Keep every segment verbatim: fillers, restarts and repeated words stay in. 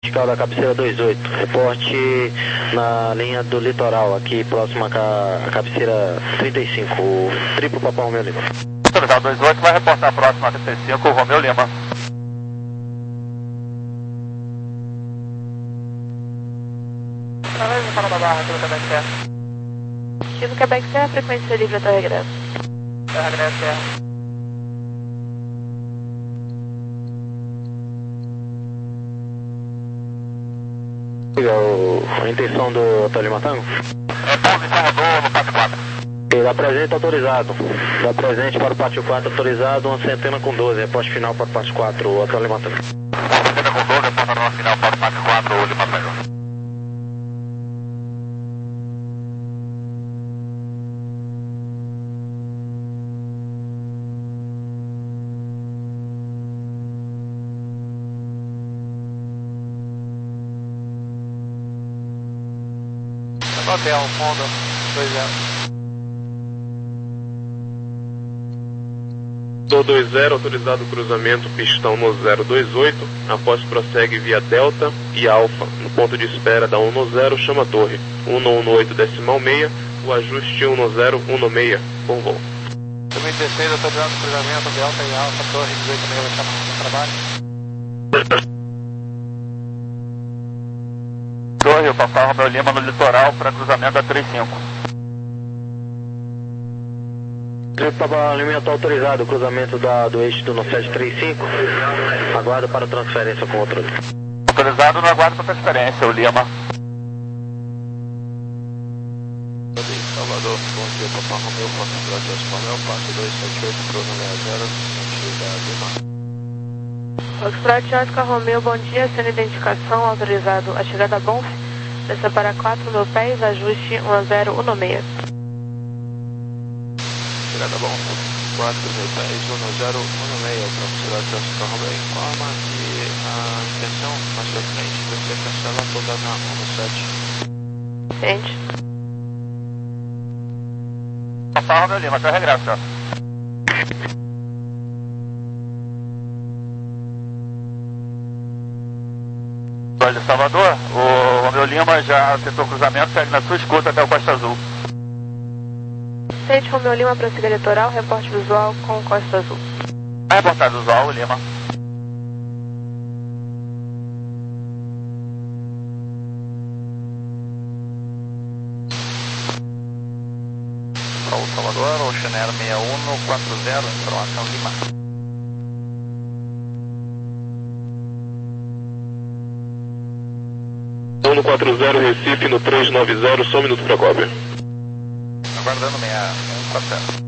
Fiscal da cabeceira vinte e oito, reporte na linha do litoral, aqui próxima à cabeceira trinta e cinco, o triplo Papa Romeu Lima. Autorizado vinte e oito, vai reportar próxima a trinta e cinco, Romeu Lima. Através do Fala da Barra, aqui no Quebec Serra. Aqui no Quebec Serra, frequência livre até o regresso. Até o regresso, Serra. A intenção do Hotel Lima Tango? É pouso em corredor no pátio quatro. E dá presente autorizado. Dá presente para o pátio quatro autorizado, uma centena com doze, reposte final para o pátio quatro, o Hotel Lima Tango. Uma centena com doze, reposta no final para o pátio quatro, o Lima Tango. Hotel, fundo, dois zero. Do dois zero, autorizado cruzamento, pistão no zero dois oito, após prossegue via Delta e Alfa, no ponto de espera da um zero, chama a torre, um um oito decimal meia, o ajuste um zero um seis, por voo. vinte e seis, autorizado cruzamento, Delta e Alfa, torre dezoito meia, chama no trabalho. Torre, o Papa Romeu Lima no litoral para cruzamento da trinta e cinco. O Papa Lima está autorizado, cruzamento da, do eixo do nove sete três cinco, aguarda para transferência com outro. Autorizado no aguardo para transferência, o Lima. Salvador, bom dia, Papa Romeu, Fox Espanhol, passo dois sete oito, cruza seis zero, sentido da Lima. Foxtrot Oscar Romeu, bom dia, sendo identificação, autorizado a chegada a Bonf, desça para quatro mil pés, ajuste um zero um seis. Chegada Bonf, quatro mil pés, um zero um seis, Foxtrot Oscar Romeu informa que a intenção mais pra frente vai ser cancelar toda na um sete. Ciente. Papa Romeu Lima, até o regresso, ó. De Salvador, o Romeu Lima já tentou cruzamento, segue na sua escuta até o Costa Azul. Ciente, Romeu Lima, prossiga litoral, reporte visual com Costa Azul. Reportado visual, Lima. Raul Salvador, Oceaner seis um quatro zero, informação Lima. um quatro zero, Recife, no três nove zero, só um minuto para a cópia. Aguardando seis um quatro zero.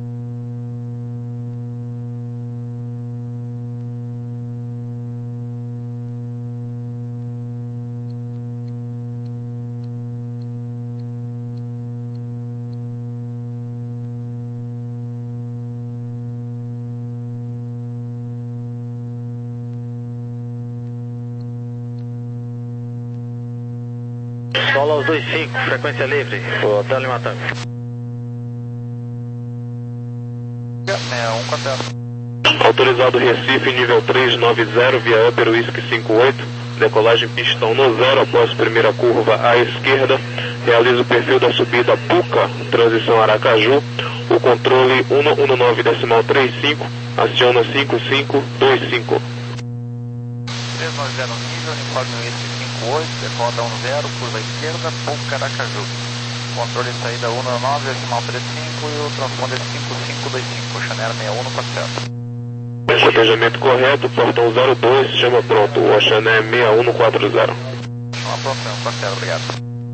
Solo aos dois cinco, frequência livre, o Hotel Lima Tango. seis um quatro zero. Autorizado Recife, nível três nove zero, via Upper Whisky cinco oito, decolagem pistão no zero, após primeira curva à esquerda, realiza o perfil da subida Puca, transição Aracaju, o controle um um nove decimal trinta e cinco, aciona cinco cinco dois cinco. três nove zero nível, uniforme Whisky cinco oito, decola um zero, curva esquerda, Puca, Aracaju. Controle de saída um nove decimal trinta e cinco e o transponder cinco cinco dois cinco, Chanel seis um quatro zero. Cotejamento correto, portão zero dois, chama pronto, o Oceané seis um quatro zero. Chama pronto, seis um quatro zero, obrigado.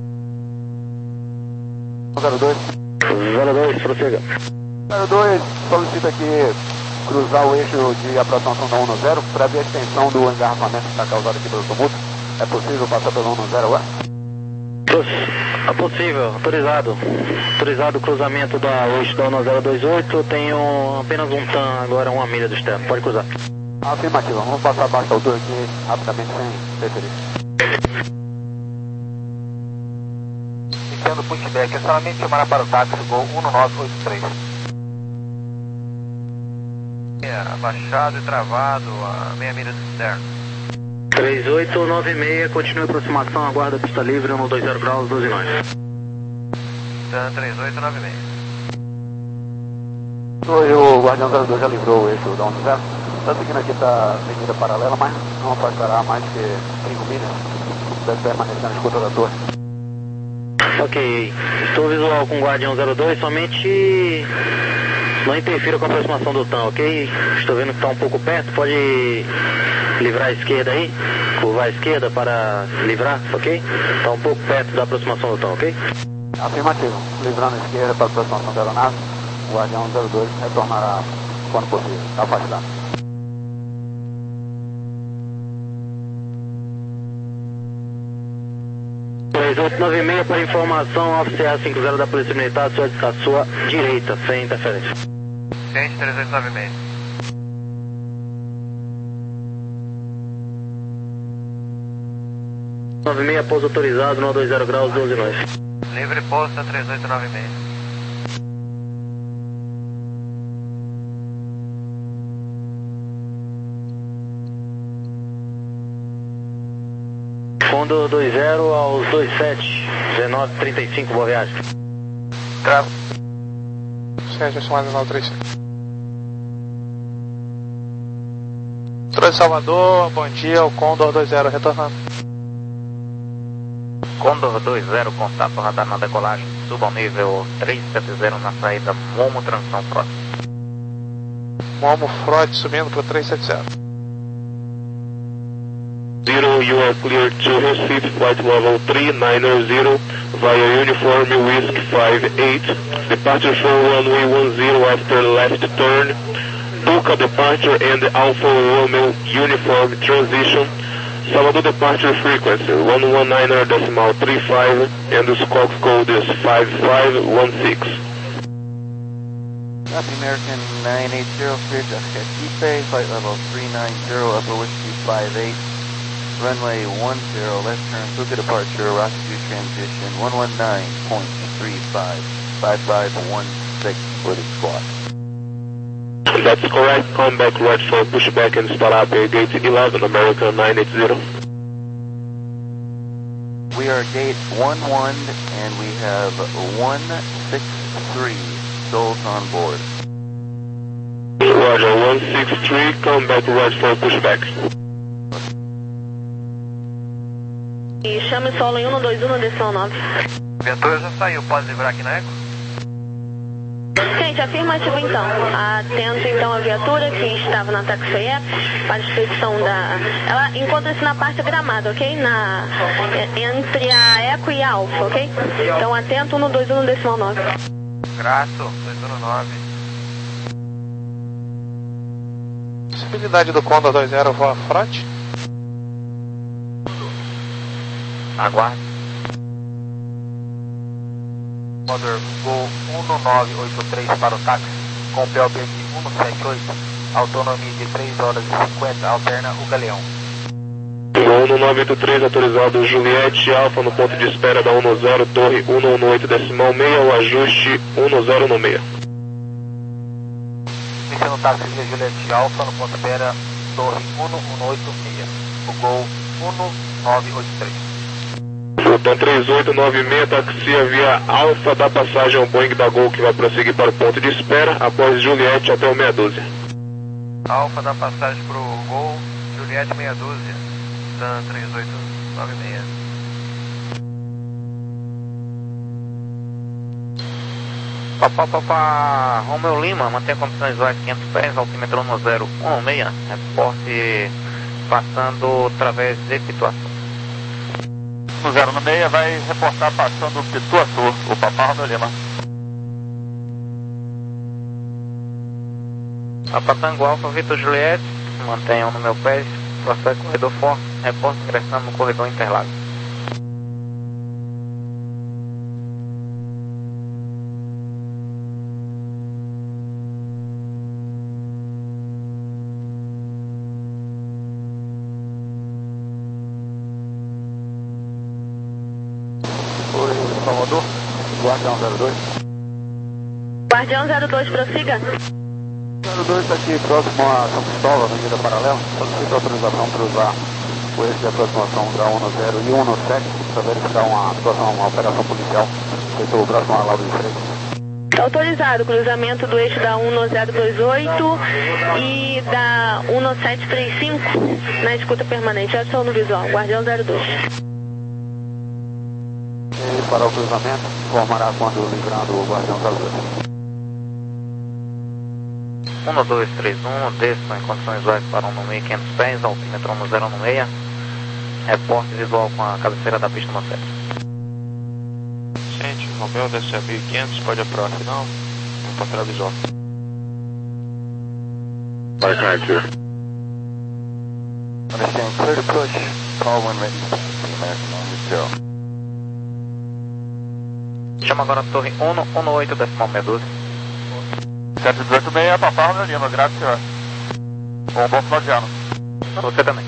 zero dois. zero dois, prossiga. zero dois, solicita aqui cruzar o eixo de aproximação da um zero para ver a extensão do engarrafamento que está causado aqui pelo tumulto. É possível passar pelo um zero agora? É possível, autorizado. Autorizado o cruzamento da eixo da um zero dois oito, tenho apenas um T A M, agora uma milha do externo, pode cruzar. Afirmativa, vamos passar abaixo da altura aqui rapidamente sem interferir. Iniciando pushback, é somente chamar para o táxi, gol um nove oito três. É, abaixado e travado a meia milha do externo. três oito nove seis, continue a aproximação, aguarda a pista livre, um dois zero graus, doze nós. Tan três oito nove seis. Oi, o Guardião zero dois já livrou o eixo da um zero. Está seguindo aqui da avenida paralela, mas não afastará mais que cinco milhas. Deve permanecer na escuta da torre. Ok, estou visual com o Guardião zero dois, somente não interfira com a aproximação do T A M, ok? Estou vendo que está um pouco perto, pode livrar a esquerda aí, curvar a esquerda para livrar, ok? Está um pouco perto da aproximação do T A M, ok? Afirmativo, livrando a esquerda para a aproximação da aeronave, o Guardião zero dois retornará quando possível, afastado. três oito nove seis para informação, oficial cinco zero da Polícia Militar à sua, à sua direita, sem interferência. Ciente três oito nove seis. nove seis, pouso autorizado, no dois zero graus, doze nós. Livre posta três oito nove seis. Fundo dois zero aos dois sete, dezenove trinta e cinco, boa viagem. Travo. Sérgio, somado dezenove trinta e cinco. Controle de Salvador, bom dia, o Condor dois zero retornando. Condor dois zero, contato radar na decolagem, suba ao nível três sete zero na saída Momo, transição Frota. Momo Freud subindo para três sete zero. Zero, you are cleared to receive flight level three nine zero via uniform Whiskey five eight. Departure from runway one zero after left turn. Puka departure and Alpha Romeo uniform transition. Salvador departure frequency one one nine decimal three five and the squawk code is five five one six. Copy American nine eight zero, cleared to Caquipe, flight level three nine zero, Upper Whiskey five eight. Runway one zero, left turn, Puka departure, rocket view transition, one one nine point three five, five five one six for the squawk. That's correct, come back right for pushback and start up at gate eleven, American nine eight zero. We are gate one one and we have one six three souls on board. Roger, one six three, come back right for pushback. E chame solo em um dois um, decisão nove. Ventura já saiu, pode livrar aqui na Eco? Gente, afirmativo então. Atento então a viatura que estava na taxiway para a expedição da... Ela encontra-se na parte gramada, ok? Na... Entre a Eco e a Alfa, ok? Então atento, um dois um, decimal nove. Graço, dois um nove. Possibilidade do Condor dois zero voa front? Aguarde. Motor Gol um nove oito três para o táxi, com P O B de cento e setenta e oito, autonomia de três horas e cinquenta, alterna o Galeão. Gol um nove oito três, autorizado Juliette, Alfa no ponto de espera da um zero, torre um um oito decimal seis, o ajuste um zero no meio. Iniciando o táxi de Juliette Alfa no ponto de espera, torre um um oito seis, o Gol um nove oito três. Então três oito nove seis, taxia via Alfa da passagem ao Boeing da Gol que vai prosseguir para o ponto de espera após Juliette até o meia dúzia. Alfa da passagem para o Gol, Juliette meia dúzia, Dan três oito nove seis. Papá, papá, Romeu Lima, mantém condições visuais quinhentos pés, altímetro um zero um seis, reporte passando através de Pituaçu. um zero no meia vai reportar passando o Pituaçu, o Papá Romeu Lima. Apatango Alfa, Vitor Juliette, mantenham no meu pé, processo corredor forte, reporte ingressando no corredor Interlagos. Salvador, Guardião zero dois. Guardião zero dois, prossiga. zero dois está aqui próximo a São Cristóvão, avenida paralela. Solicito autorização para usar o eixo de aproximação da um zero e um sete para verificar uma situação, uma operação policial feita pelo próximo Arnaldo de Freitas. Autorizado, cruzamento do eixo da um zero dois oito e da um sete três cinco na escuta permanente. Já estou no visual, Guardião zero dois. Ele para o cruzamento, informará quando livrando o Guardião zero dois. um dois três um, desço em condições visuais para um mil e quinhentos pés, altímetro um zero um seis, reporte visual com a cabeceira da pista no sete. Sente, Romeu, desce a mil e quinhentos, pode aprovar final, vamos para a visual. Vai, Carter. Understand, clear to push, call when ready, American on zero. Chama agora a torre um um oito, decimal meia dúzia. sete dezoito seis, Papá Romeu Lima, graças senhor. Bom, bom final de ano. Você também.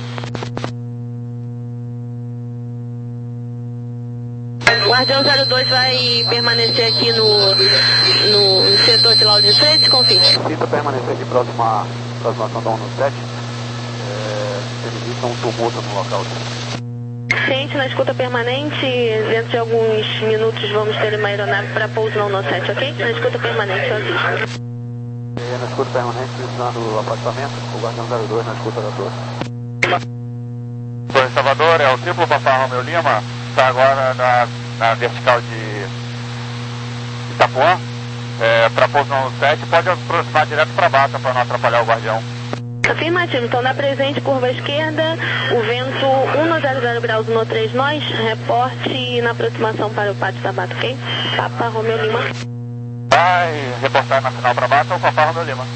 Guardião zero dois vai permanecer aqui no, no setor de Lauro de Freitas, confirme. Precisa permanecer aqui próximo à aproximação da um sete. É, ele vista um tumulto no local. Ciente na escuta permanente, dentro de alguns minutos vamos ter uma aeronave para pouso no um sete, ok? Na escuta permanente, eu aviso. E na escuta permanente, precisando do afastamento, o Guardião zero dois na escuta da torre. Torre Salvador, é o triplo Papá Romeu Lima, está agora na, na vertical de Itapuã, é, para pouso no um sete, pode aproximar direto para a bata para não atrapalhar o Guardião. Afirmativo, então na presente, curva esquerda, o vento um zero zero graus no três nós, reporte na aproximação para o pátio da Bata, ok? Papa Romeu Lima. Vai reportar na final para a Bata ou Papa Romeu Lima?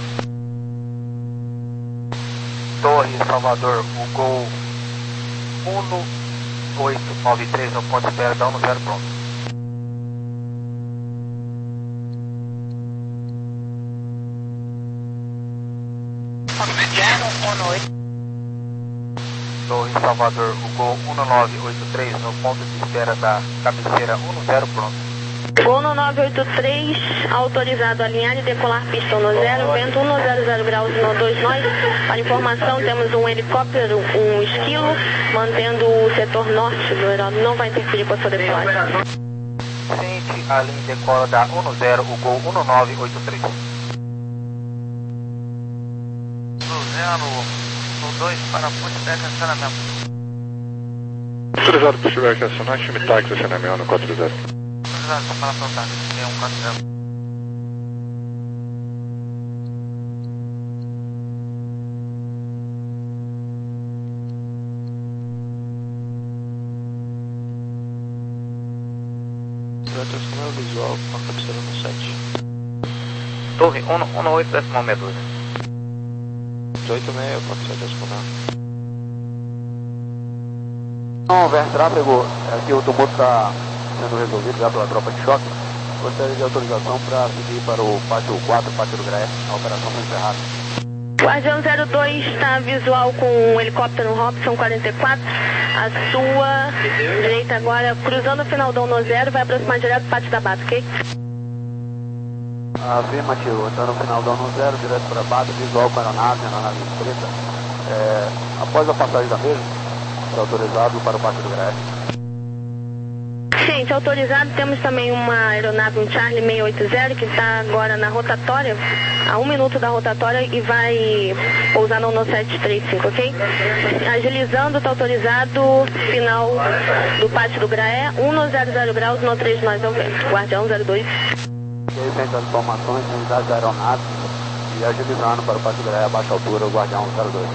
Torre Salvador, o gol um oito nove três no ponto de espera da um zero pronto. Torre Salvador, o gol um nove oito três no ponto de espera da cabeceira um zero pronto. Gol no nove oito três, autorizado a alinhar e decolar pista no zero, vento um zero zero graus no dois nós. Para informação, temos um helicóptero, um esquilo, mantendo o setor norte do aeródromo, não vai interferir com a sua decolagem. Ciente, a linha decola da um zero, o gol um nove oito três. No dois para ponte de acionamento. Autorizado por estiver que acionar, time táxi acionamento no quatro zero. Autorizado para plantar, é um quatro zero. Vai transformar o visual com a cabeceira no sete. Torre um um oito, decimal meia dúzia. dezoito seis, pode ser disponível. Não, Ver Tráfego, aqui o tumulto está sendo resolvido já pela tropa de choque. Gostaria de autorização para seguir para o pátio quatro, pátio do Graé. A operação foi encerrada. Guardião zero dois está visual com o helicóptero Robson quarenta e quatro. A sua direita agora, cruzando o final do um zero, vai aproximar direto do pátio da Bata, ok? Afirmativo, está no final do um zero, direto para a Bata, visual com a aeronave, aeronave preta. É, após a passagem da mesma, está autorizado para o pátio do Graé. Gente, autorizado, temos também uma aeronave, um Charlie seiscentos e oitenta, que está agora na rotatória, a um minuto da rotatória e vai pousar no um sete três cinco, ok? Agilizando, está autorizado, final do pátio do Graé, um zero zero graus no três nós ao vento. Guardião zero dois. E aí vem as informações, unidades da aeronave e agilizando para o pátio do Graé a baixa altura, o Guardião zero dois.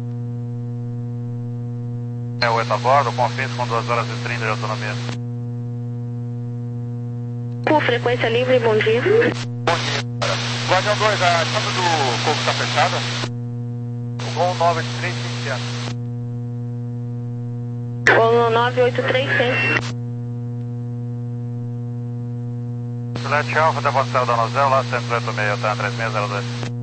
É oito a bordo, confins com duas horas e trinta de autonomia. Por frequência livre, bom dia. Bom dia, cara. Guardião dois, a chave do corpo está fechada? O gol nove oito três cinco. Gol nove oito três cinco. Juliette Alfa, devolução da Nozel, lá cento e oito seis, tá, três seis zero dois.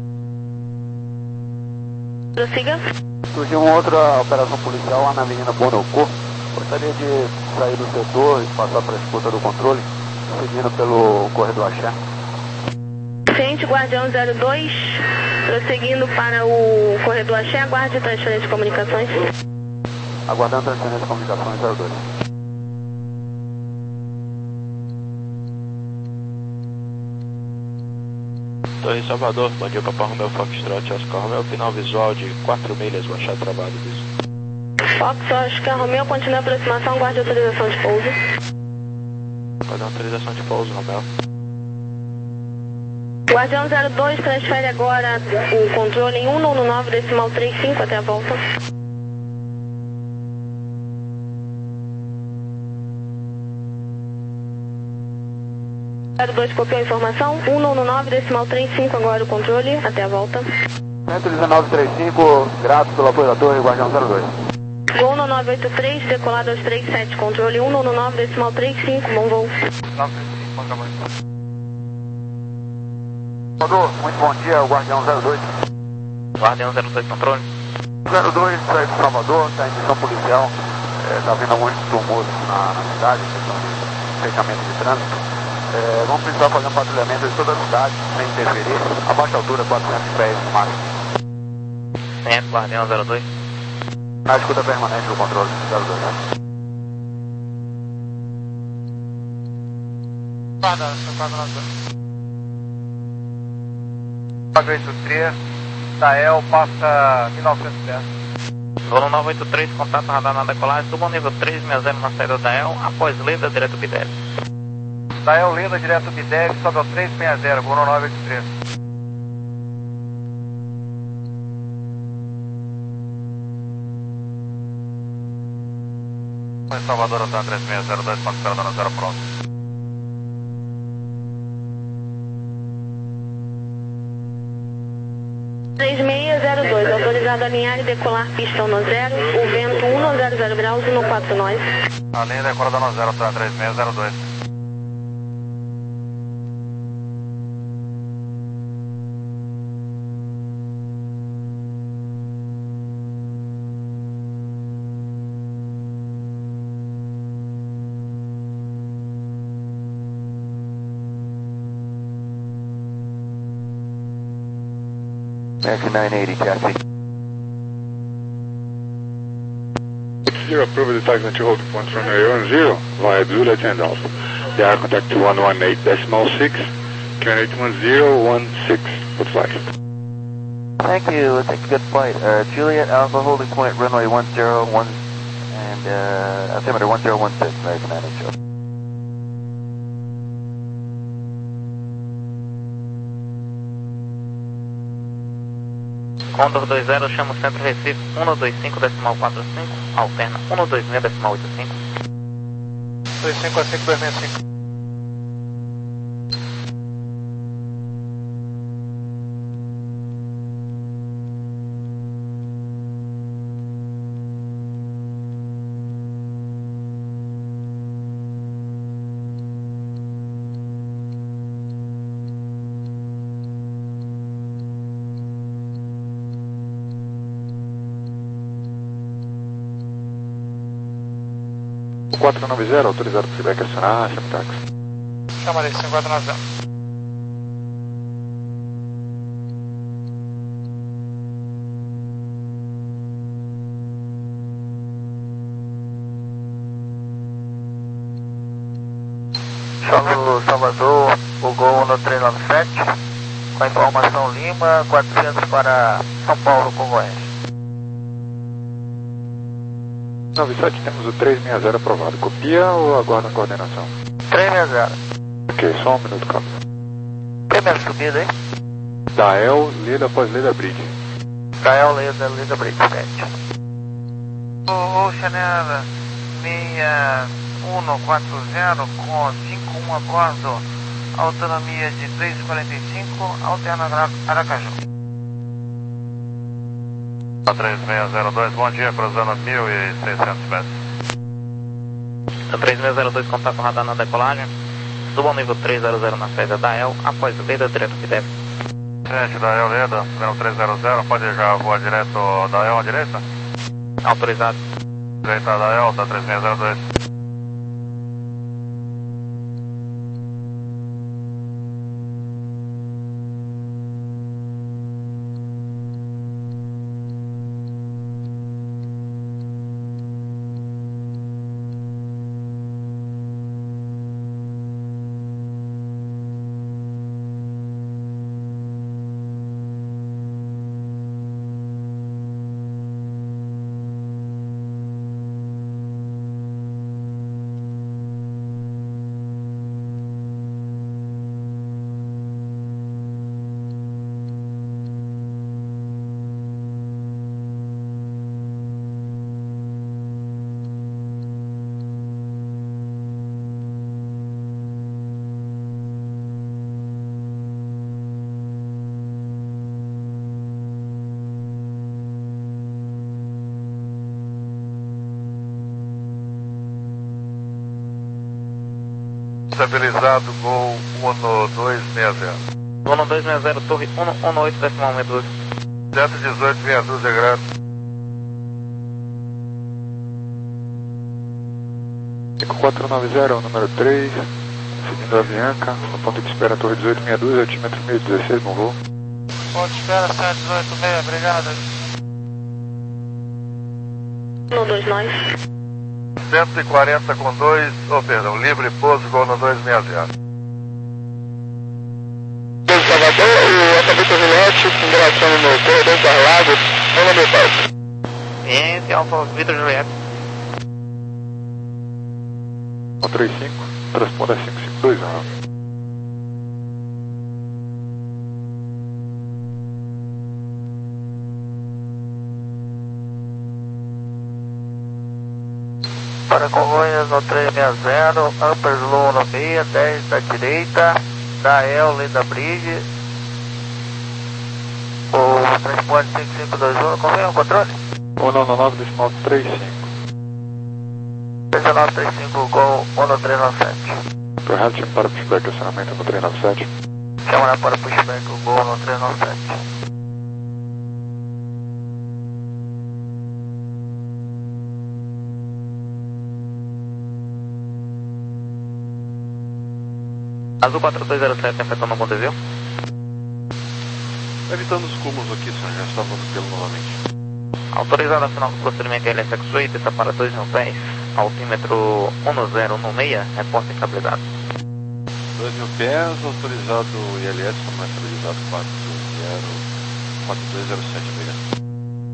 Prossiga. Surgiu uma outra operação policial lá na Avenida Bonocô. Gostaria de sair do setor e passar para a disputa do controle, seguindo pelo corredor Axé. Ciente, Guardião zero dois, prosseguindo para o corredor Axé, aguarde transferência de comunicações. Aguardando transferência de comunicações zero dois. Torre Salvador, bom dia, Papa Romeo Foxtrot, Oscar Romeo, final visual de quatro milhas, baixar travado, isso. Fox, Oscar Romeo, continua a aproximação, guarde autorização de pouso. Pode dar autorização de pouso, Romeo. Guardião zero dois, transfere agora o controle em um nove nove decimal trinta e cinco até a volta. zero dois copiou a informação, um nove nove decimal trinta e cinco agora o controle, até a volta. cento e dezenove trinta e cinco, grato pelo apoio da torre, Guardião zero dois. Gol no nove oito três, decolado aos trinta e sete, controle um nove nove decimal trinta e cinco, bom voo. Salvador, muito bom dia, o Guardião zero dois. Guardião zero dois, controle. zero dois, sai de Salvador, está em missão policial, está é, vindo muito tumulto na, na cidade, questão de fechamento de trânsito. É, vamos precisar fazer um patrulhamento de toda a cidade, sem interferir, a baixa altura, quatrocentos pés no máximo. Certo, Guardião zero dois. Na escuta permanente do controle zero dois. Guarda, quatro nove dois. nove oito três, Dael, passa mil novecentos e dez. Voo nove oito três, contato radar na decolagem, suba ao nível três seis zero na saída da Dael, após Leda, direto B dez. Dael, Leda, direto B dez, sobe ao três seis zero, voo nove oito três. Salvador, Otan três seis zero dois, ponto zero dois zero, pronto. três seis zero dois, autorizado a alinhar e decolar pista no zero, o vento um zero zero graus, um quatro nós. Alinha e decola no zero, tá, três seis zero dois. American nine eighty, taxi. Zero, approve the taxi to hold points runway one zero via Juliet and Alpha. The air contact to one one eight decimal six, Q N eight one zero one six, good flight. Thank you, let's take a good flight. Uh, Juliet Alpha, holding point runway one zero one, and uh, altimeter one zero one six, American nine eighty. Condor dois zero, chama o centro Recife um dois cinco decimal quatro cinco, alterna um dois seis decimal oito cinco. dois cinco a cinco dois seis cinco. quatro nove zero, autorizado para feedback acionar, chama táxi. Chama ali, cinco quatro nove zero. Salve Salvador, o Gol no três nove sete, com a informação Lima, quatrocentos para São Paulo, Congonhas. nove sete, temos o três seis zero aprovado. Copia ou aguarda a coordenação? três seis zero. Ok, só um minuto, câmbio. Primeira subida, hein? Dael, Leda após Leda Bridge. Dael, Leda, Leda Bridge, sete. O Chanel seis um quatro zero com cinco um a bordo, autonomia de três quarenta e cinco, alterna Aracaju. três seis zero dois, bom dia, cruzando mil e seiscentos pés. três seis zero dois, contato radar na decolagem. Suba ao nível três zero zero na saída da El, após Leda, direto que deve. Gente, da El, Leda, nível três zero zero, pode já voar direto da El à direita? Autorizado. Direita da El, tá três seis zero dois. Estabilizado, Gol um dois seis zero. um dois seis zero, torre um um oito decimal Medusa. cento e dezoito, meia dúzia, graus. cinco quatro nove zero, número três, seguindo a Avianca, no ponto de espera Torre dezoito meia dúzia, altímetro mil e dezesseis, bom voo. Ponto de espera sete dezoito seis, obrigado. um dois nove. cento e quarenta com dois, oh perdão, livre pouso, Gol um dois seis zero. Salvador, o Alfa Vitor Juliette, com direção no corredor Interlagos, meu nome é Paulo. Esse é Alfa Vitor Juliette. um três cinco, transponda cinco cinco dois um. Para Congonhas no três seis zero, Upper Slow no meia, dez da direita, da L da Bridge. O transporte cinco cinco dois um, confirma o controle? um nove nove decimal três cinco. dezenove trinta e cinco, Gol um três nove sete. Correto, time para pushback, acionamento no três nove sete. Câmara para pushback, o Gol um três nove sete. Azul quatro dois zero sete, afetando algum desvio? Evitando os cúmulos aqui, senhor, já está dando pelo novamente. Autorizado a assinar o procedimento L S X oito, está para dois mil pés, altímetro um zero um seis, reporte estabilizado. dois mil pés, autorizado I L S, como é estabilizado quatro dois zero sete, obrigado.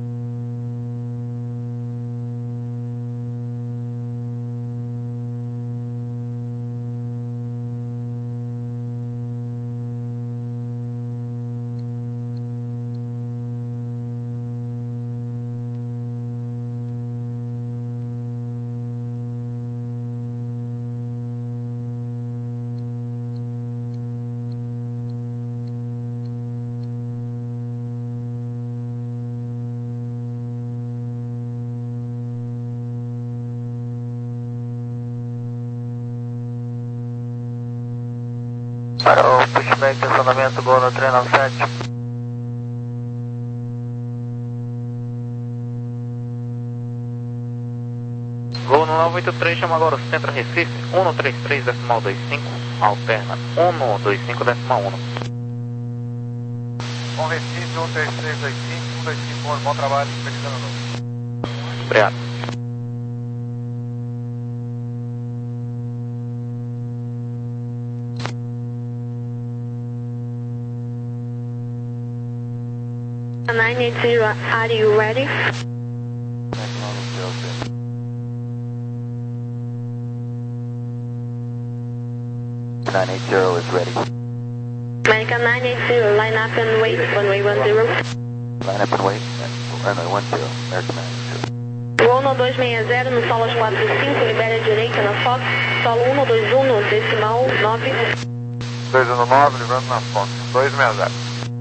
Para o pushback, acionamento Gol no três nove sete. Gol no nove oito três, chama agora o Centro Recife, um três três decimal dois cinco, alterna um dois cinco decimal um. Com Recife, um três três dois cinco, um dois cinco, bom trabalho, feliz ano novo. Obrigado. nine eight zero, are you ready? nine eight zero is ready. American nine eight zero, line up and wait, runway one zero. Line up and wait, runway one zero, American nine eight zero. Gol um dois seis zero, no solo quatro cinco, libere a direita na Fox, solo um dois um no decimal nove. dois um nove, livrando na Fox, dois seis zero.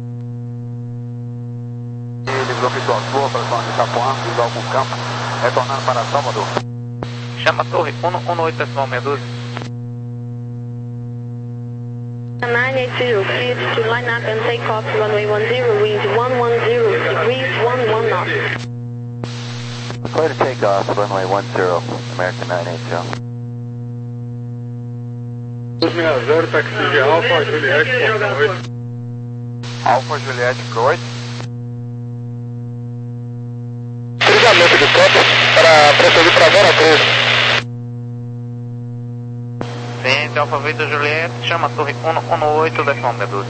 Livrou Vitor Sul, operação de Itapuã, visual com campo, retornando para Salvador. Chama a torre um um oito decimal Medusa. nine eight zero, cleared to line up and take off runway one zero, wind one one zero degrees, one one knots. Clear to take off, runway one zero, American nine eight zero. dois seis zero, taxi de Alfa, Juliette, portão oito. Alfa Juliette Pro oito. Cruzamento de campo para prosseguir para Vera Cruz. Ciente, Alfa Vitor Juliette, chama a torre um um oito decimal Medusa.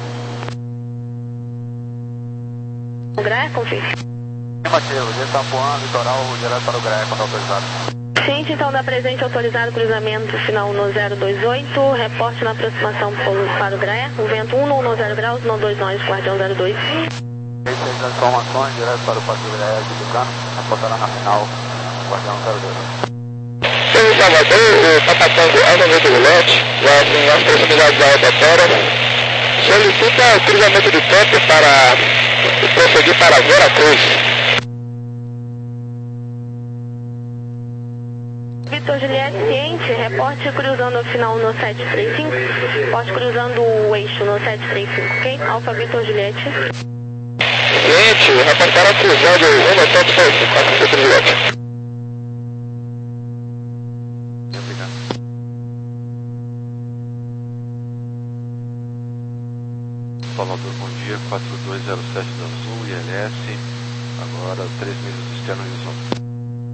O Graia, confirme. Afirmativo, de Itapuã, litoral, direto para o Graia, quando autorizado. Ciente, então, da presente autorizado cruzamento final um zero dois oito, reporte na aproximação para o Graia, o vento um um zero graus, não dois nove, Guardião zero dois. Essas as informações, direto para o Parque Graia de Tucano, reportará na final, Guardião zero dois. Em Salvador, está passando Alfa Vitor Juliette, já em as proximidades da rotatória. Solicita cruzamento de campo para prosseguir para Vera Cruz. Victor Juliette, ciente, reporte cruzando o final no sete três cinco, reporte cruzando o eixo no sete três cinco, ok? Alfa Victor Juliette. Ciente, reportaram cruzando o no sete três cinco, Alfa Victor Juliette. Salvador, bom dia, quatro dois zero sete da Azul, I L S, agora três milhas externo horizonte.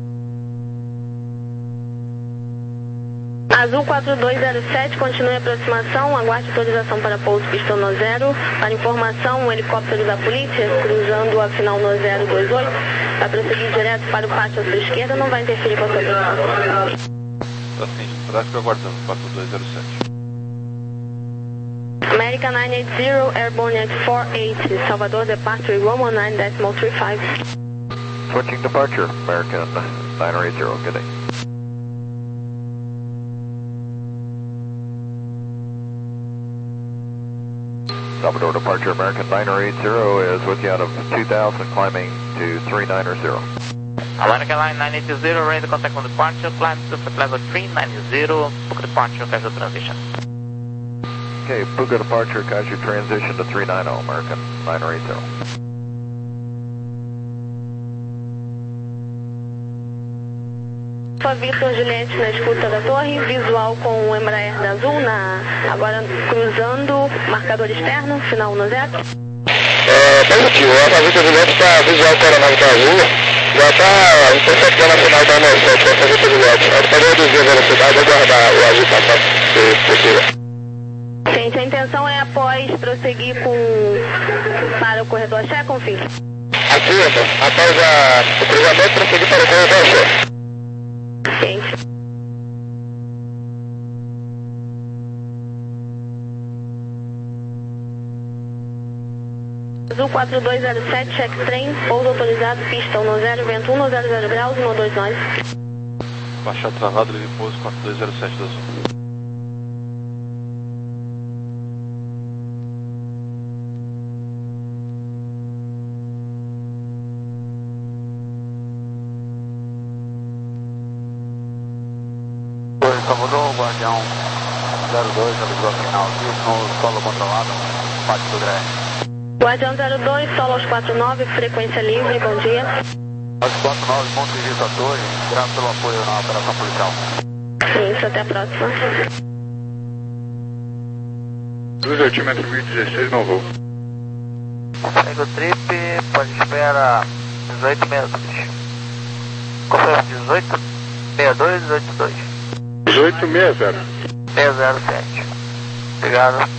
Azul quatro dois zero sete, continue a aproximação, aguarde autorização para pouso pistão no zero. Para informação, um helicóptero da polícia, cruzando a final no zero dois oito, vai prosseguir direto para o pátio à sua esquerda, não vai interferir com a sua aproximação. Está sim, tráfego aguardando, quatro dois zero sete. American nine eight zero, Airborne at four eight, Salvador, departure Roman nine decimal three five. Switching departure, American nine eight zero, good day. Salvador departure, American nine eight zero is with you out of two thousand, climbing to three nine zero. American line nine eight zero, ready to contact on departure, climb to flight level three nine zero, book departure, casual transition. Okay, Puka departure, casual transition to three nine zero, American nine eight zero. Alfa Victor Juliette na escuta da torre, visual com o Embraer da Azul, na, agora cruzando, marcador externo, final no zero. É, positivo, a Alfa Victor Juliette está visual com a aeronave da Azul, já está interceptando a final da nove sete, Alfa Victor Juliette. A gente pode reduzir a velocidade e aguardar o Azul passar, se possível. Gente, a intenção é após prosseguir com, para o corredor Che, confirme. Afirma, após a, o cruzamento, prosseguir para o corredor Che. Gente. Azul quatro dois zero sete, check trem, pouso autorizado, pista um no zero, vento um no zero zero graus, um dois nove. Baixar travado, livre pouso quatro dois zero sete da Azul. Salvador, Guardião zero dois, avisou a final aqui, no solo controlado, pátio do Gré. Guardião zero dois, solo aos quatro nove, frequência livre, bom dia. Aos quatro nove, bom serviço à torre, graças pelo apoio na operação policial. Isso, até a próxima. Cruz altímetro mil e dezesseis, não vou. Segue o trip, pode espera dezoito metros. Confirma dezoito, sessenta e dois, dezoito dois. dezoito sessenta. seis zero sete. Obrigado.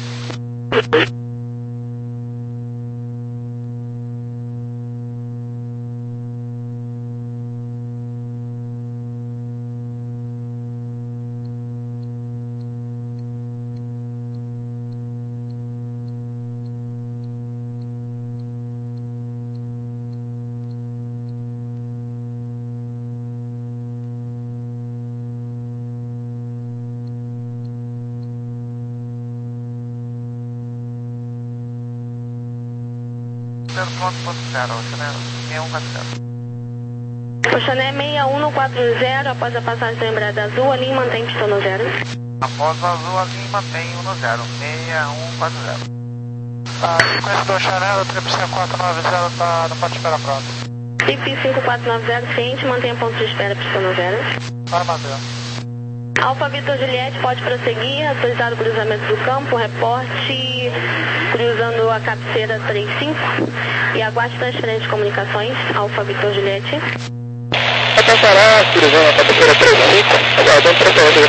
O Chané seis um quatro zero, após a passagem do Embraer da Azul, a linha mantém pistão no zero. Após a Azul, a linha mantém um no zero, seis um quatro zero. A sequência do Chané, o trip cinco quatro nove zero está no ponto de espera pronto. Trip cinco quatro nove zero, ciente, mantenha ponto de espera, pistão no zero. Para manter. Alfa Victor Juliette, pode prosseguir, autorizado o cruzamento do campo, reporte cruzando a cabeceira três cinco e aguarde transferência de comunicações, Alfa Victor Juliette. Vai parar, cruzando a cabeceira três cinco, aguardando transferência de